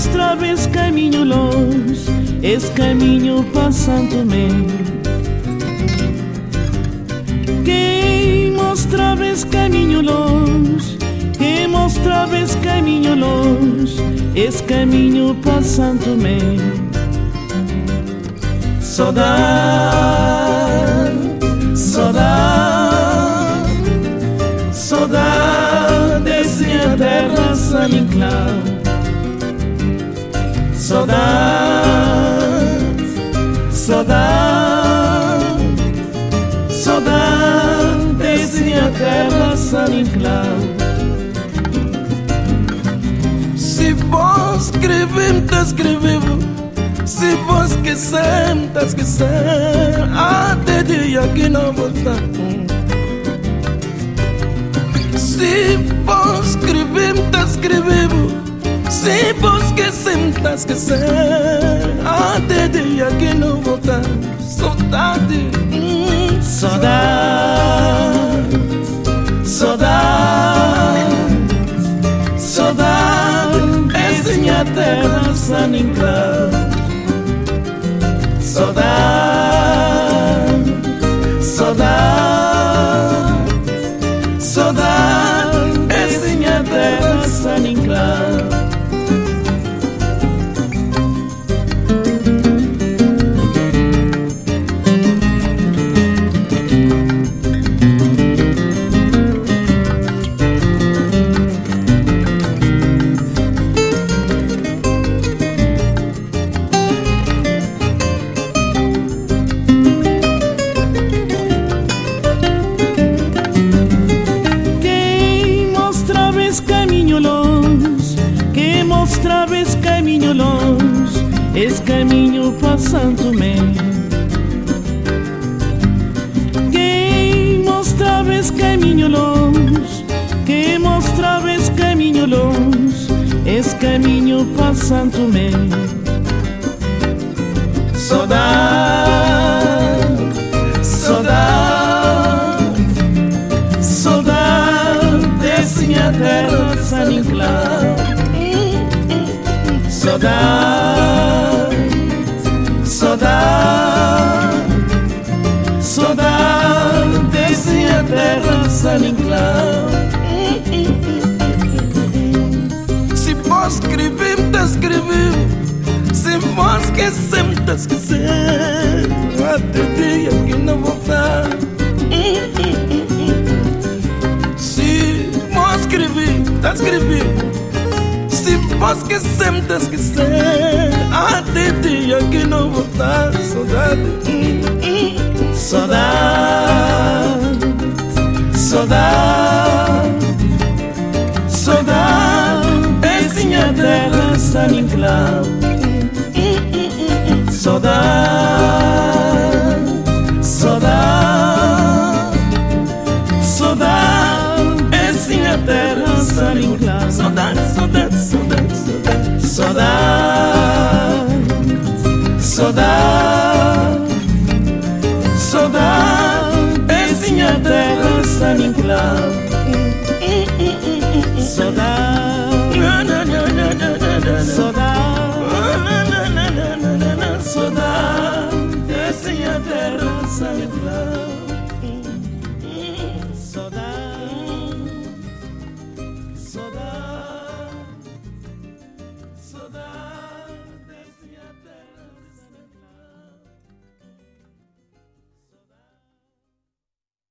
mostrava esse caminho longe, esse caminho para Santo Tomé. Quem mostrava esse caminho longe, quem mostrava esse caminho longe, esse caminho para Santo Tomé. Saudade, saudade, saudade desse minha terra saninclau. Saudade, saudade, saudade desse minha terra saninclau. Se vos escrever, tá escrevendo. Se vos esquecer, tá esquecer. Até dia que não voltar. Se vos escrever, tá escrevendo. Se vos esquecer, tá esquecer. Até dia que não voltar. Saudade, saudade, saudade, saudade dessa minha terra saninclau. Saudade, saudade, saudade dessa minha terra saninclau. Quem mostrava esse caminho longe, esse caminho para Santo Tomé. Quem mostrava esse caminho longe, quem mostrava esse caminho longe, esse caminho para Santo Tomé. Saudade, saudade, saudade desse minha terra saninclau. Saudade, saudade, saudade desse minha terra saninclau. se vos escrever, tá escrevendo. Se vos esquecer, tá esquecer. Até dia que não voltar. Se vos escrever, tá escrevendo. Se vos esquecer, tá esquecer. Até dia que não voltar. Saudade, saudade, saudade, saudade dessa minha terra saninclau. Saudade, saudade, saudade dessa minha terra saninclau. saudade, saudade, saudade, saudade, saudade, saudade dessa minha terra saninclau.